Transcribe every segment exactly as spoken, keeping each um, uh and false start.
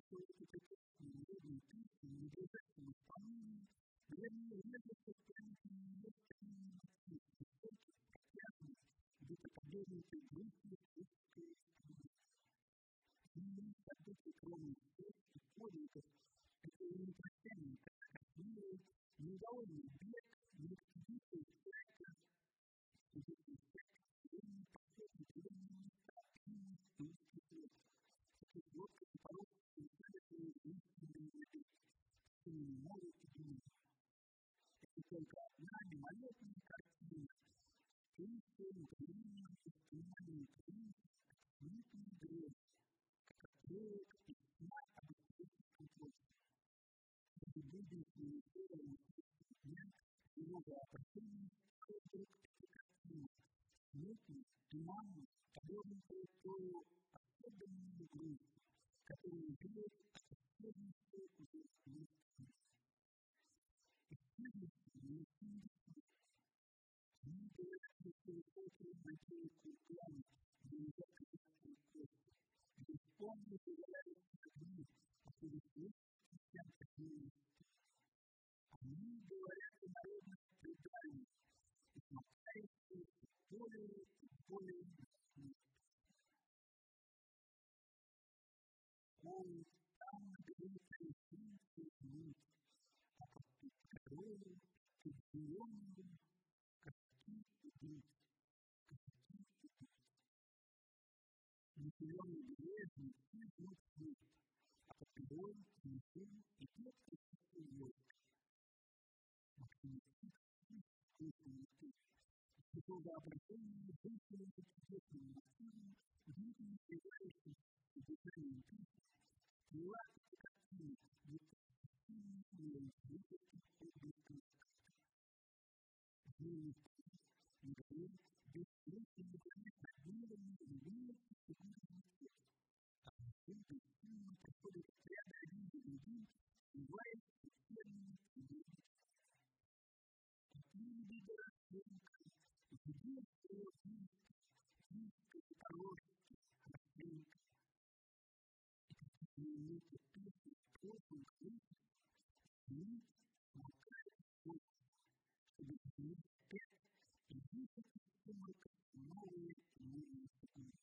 что это такие народные песни, не обязательно исполнение, вернее, если исполнительные местные мотивы, только популярные, где-то подобные группы русского исполнения. И такие кроме всех и подвигов, это не прощание, как милый, недовольный бег, не экспедиция человека, экспедиция человека, и не последний времени места, и не спустя свет. Это вот как порог совершенно единственный людей, что не может быть. Это только одна мимолетная картина, чистая, неприятная, воспоминание принца, смутный грех, как отрывок из сна об историческом творчестве. Это будущее история дня, его воплощение, что вдруг эта картина, смутная, туманная, подобная той особенной грусти, которая идет от исчезнувшего уже места. Исчезнувшего места. Они говорят, что высокие надеи культуры, где нельзя критическую костью, где вспомнили появляются огни, которые слышат всем такие. Они говорят о народных преданиях, и смотрящие более и более смертно. Ой, там нагрелся лисинский нить, а под петрою, под зеленую, катки идут, катки идут. На зеленой деревне все идут вниз, а под петрою, внизу, идет какие-то елки. Его воображение выполнено чудесным мотивом, видимо, являющимся содержанием песни, была эта картина, будто сильный уровень выпуска обликом сказки. Дневный путь, мгновен, бесследно гонит над миром, является фигурным цветом, а затем бесцельно проходит отряды один за другим, сливаясь в термины фигурных сказок. Такие виды расцветника, где своего физика, физика дорожки, расцветника. И минуты песни в прошлом году мы молчали больше, чтобы изменить опять и выпустить в сумраках новые и новые фигуры.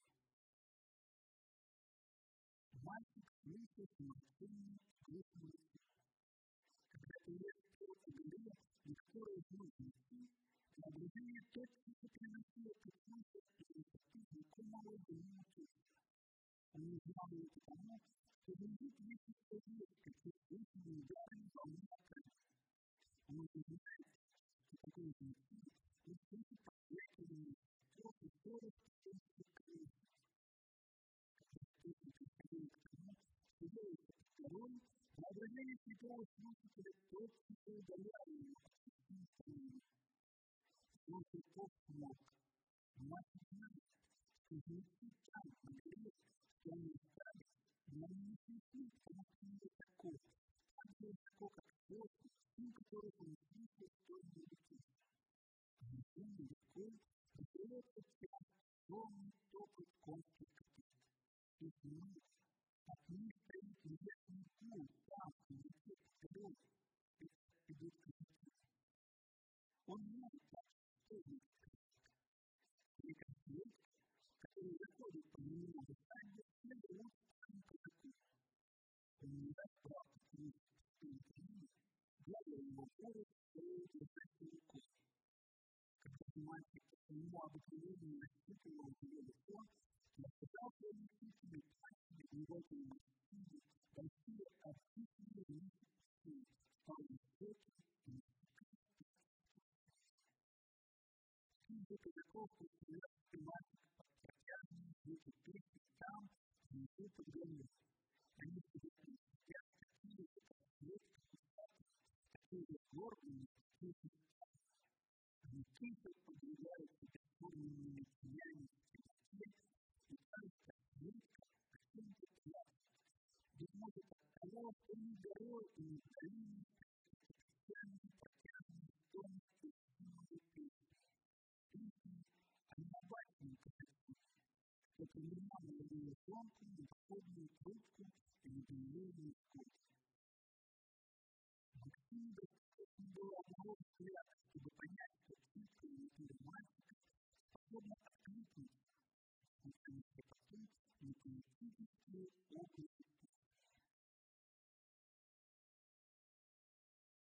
Мальчик слышал самоценный глухой свет. Когда человек пел о горе, легко возможно идти, воображение точно приносило какую-то красоту знакомого ему чувства. Он не знал ее потому, что внизу есть человек, который слышал ударами волны океана. Он не знает, что такое внизу, и слышит потрескивание ветров и ссоров птичьих крыльев. Когда птицы приходили к тому, что делает этот король, воображение слепого слушателя точно удаляло его от всей страны. Он слепов мог, но мальчик знает, что внизу там, на горе, что они остались, но они не пришли к тому, что он высоко, так же высоко, как воздух, сын которых он слышал стольные лететь. А внизу далеко раздается час, полный топот конских копыт. И знает, от них стоит небесный пул, там, где вперед, идут казаки. Он знает также, что идут казаки. И конфликт, который заходит по нему в стадию, все берут сами казаку. Он не даст права книг, что и книги, глядя его город, стоит держать рукой. Когда мальчик по нему обыкновенно рассчитывал его лицо, я пытался объяснить себе пальцами глубокие морщины, большие объяснения листья, впалые щеки и несколько. Среди казаков представляется мальчик под протяжные звуки песни там, внизу под горой. Они казаки сидят такие же, как клетки пустаты, такие же гордые, такие же стали. Они тихо погружаются бесформенными тенями в темноте и кажется редко, каким-то пьяным. Быть может, от того, что ни горой и ни долиной какие-то печальные, протяжные стоны красивые песни. Песни о необычном казаке, что принимал его тонкую, доходную трубку и изменение вкуса. Отсюда было много